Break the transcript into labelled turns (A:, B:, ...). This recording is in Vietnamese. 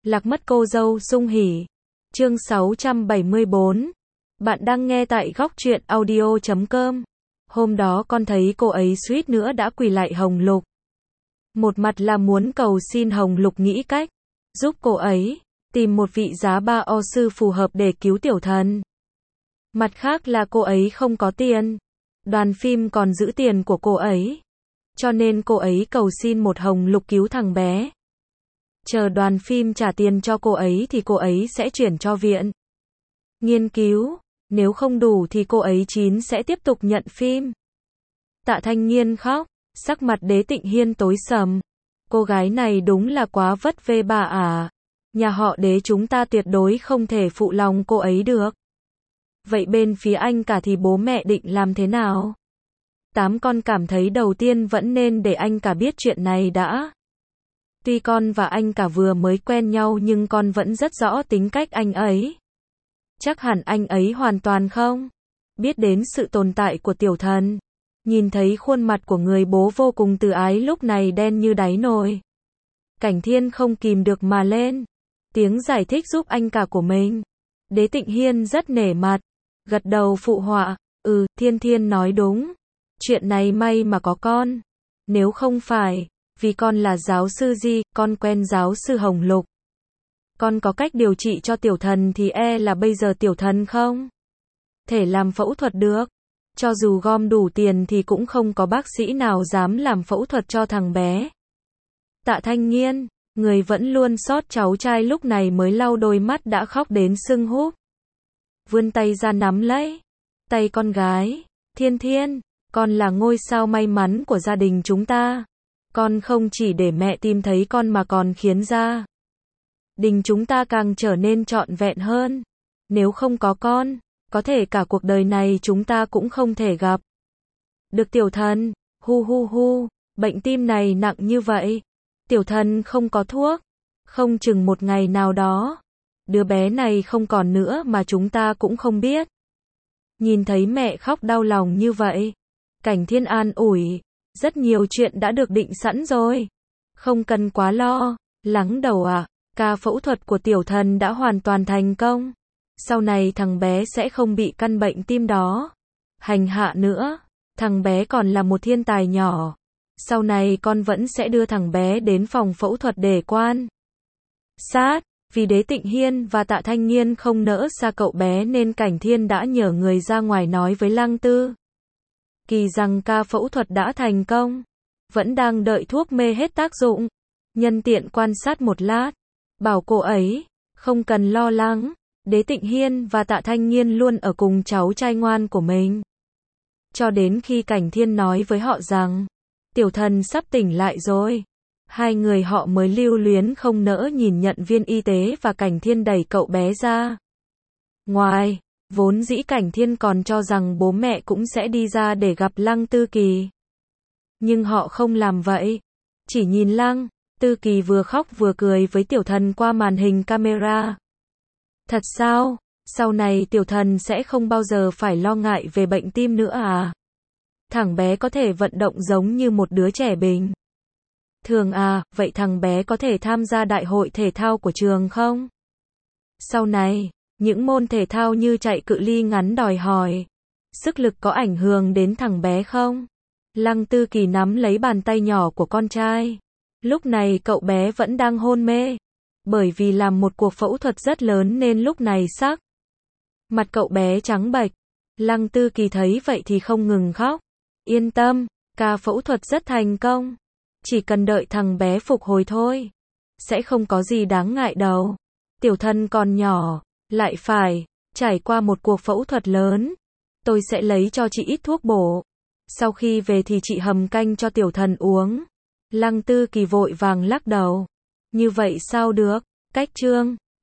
A: Lạc mất cô dâu sung hỉ. Chương 674. Bạn đang nghe tại góc truyện audio.com. Hôm đó con thấy cô ấy suýt nữa đã quỳ lại Hồng Lục. Một mặt là muốn cầu xin Hồng Lục nghĩ cách giúp cô ấy tìm một vị giá ba o sư phù hợp để cứu tiểu thần. Mặt khác là cô ấy không có tiền. Đoàn phim còn giữ tiền của cô ấy. Cho nên cô ấy cầu xin một Hồng Lục cứu thằng bé. Chờ đoàn phim trả tiền cho cô ấy thì cô ấy sẽ chuyển cho viện nghiên cứu. Nếu không đủ thì cô ấy sẽ tiếp tục nhận phim. Tạ Thanh Nghiên khóc. Sắc mặt Đế Tịnh Hiên tối sầm. Cô gái này đúng là quá vất vê bà à. Nhà họ Đế chúng ta tuyệt đối không thể phụ lòng cô ấy được. Vậy bên phía anh cả thì bố mẹ định làm thế nào? Tám con cảm thấy đầu tiên vẫn nên để anh cả biết chuyện này đã. Tuy con và anh cả vừa mới quen nhau nhưng con vẫn rất rõ tính cách anh ấy. Chắc hẳn anh ấy hoàn toàn không biết đến sự tồn tại của tiểu thần. Nhìn thấy khuôn mặt của người bố vô cùng từ ái lúc này đen như đáy nồi. Cảnh Thiên không kìm được mà lên tiếng giải thích giúp anh cả của mình. Đế Tịnh Hiên rất nể mặt, gật đầu phụ họa, Thiên Thiên nói đúng. Chuyện này may mà có con. Nếu không phải vì con là giáo sư Di, con quen giáo sư Hồng Lục. Con có cách điều trị cho tiểu thần thì là bây giờ tiểu thần không thể làm phẫu thuật được. Cho dù gom đủ tiền thì cũng không có bác sĩ nào dám làm phẫu thuật cho thằng bé. Tạ Thanh Nghiên, người vẫn luôn xót cháu trai lúc này mới lau đôi mắt đã khóc đến sưng húp. Vươn tay ra nắm lấy tay con gái. Thiên Thiên, con là ngôi sao may mắn của gia đình chúng ta. Con không chỉ để mẹ tìm thấy con mà còn khiến gia đình chúng ta càng trở nên trọn vẹn hơn. Nếu không có con, có thể cả cuộc đời này chúng ta cũng không thể gặp được tiểu thần. Hu, bệnh tim này nặng như vậy. Tiểu thần không có thuốc. Không chừng một ngày nào đó, đứa bé này không còn nữa mà chúng ta cũng không biết. Nhìn thấy mẹ khóc đau lòng như vậy, Cảnh Thiên an ủi. Rất nhiều chuyện đã được định sẵn rồi. Không cần quá lo lắng đầu ạ. Ca phẫu thuật của tiểu thần đã hoàn toàn thành công. Sau này thằng bé sẽ không bị căn bệnh tim đó hành hạ nữa. Thằng bé còn là một thiên tài nhỏ. Sau này con vẫn sẽ đưa thằng bé đến phòng phẫu thuật để quan sát. Vì Đế Tịnh Hiên và Tạ Thanh Nghiên không nỡ xa cậu bé nên Cảnh Thiên đã nhờ người ra ngoài nói với Lăng Tư Kỳ rằng ca phẫu thuật đã thành công. Vẫn đang đợi thuốc mê hết tác dụng. Nhân tiện quan sát một lát. Bảo cô ấy không cần lo lắng. Đế Tịnh Hiên và Tạ Thanh Nghiên luôn ở cùng cháu trai ngoan của mình. Cho đến khi Cảnh Thiên nói với họ rằng tiểu thần sắp tỉnh lại rồi. Hai người họ mới lưu luyến không nỡ nhìn nhận viên y tế và Cảnh Thiên đẩy cậu bé ra ngoài. Vốn dĩ Cảnh Thiên còn cho rằng bố mẹ cũng sẽ đi ra để gặp Lăng Tư Kỳ. Nhưng họ không làm vậy. Chỉ nhìn Lăng Tư Kỳ vừa khóc vừa cười với tiểu thần qua màn hình camera. Thật sao? Sau này tiểu thần sẽ không bao giờ phải lo ngại về bệnh tim nữa à? Thằng bé có thể vận động giống như một đứa trẻ bình thường à? Vậy thằng bé có thể tham gia đại hội thể thao của trường không? Sau này, những môn thể thao như chạy cự ly ngắn đòi hỏi sức lực có ảnh hưởng đến thằng bé không? Lăng Tư Kỳ nắm lấy bàn tay nhỏ của con trai. Lúc này cậu bé vẫn đang hôn mê. Bởi vì làm một cuộc phẫu thuật rất lớn nên lúc này sắc mặt cậu bé trắng bệch. Lăng Tư Kỳ thấy vậy thì không ngừng khóc. Yên tâm, ca phẫu thuật rất thành công. Chỉ cần đợi thằng bé phục hồi thôi. Sẽ không có gì đáng ngại đâu. Tiểu thần còn nhỏ, lại phải trải qua một cuộc phẫu thuật lớn. Tôi sẽ lấy cho chị ít thuốc bổ. Sau khi về thì chị hầm canh cho tiểu thần uống. Lăng Tư Kỳ vội vàng lắc đầu. Như vậy sao được? Cách chương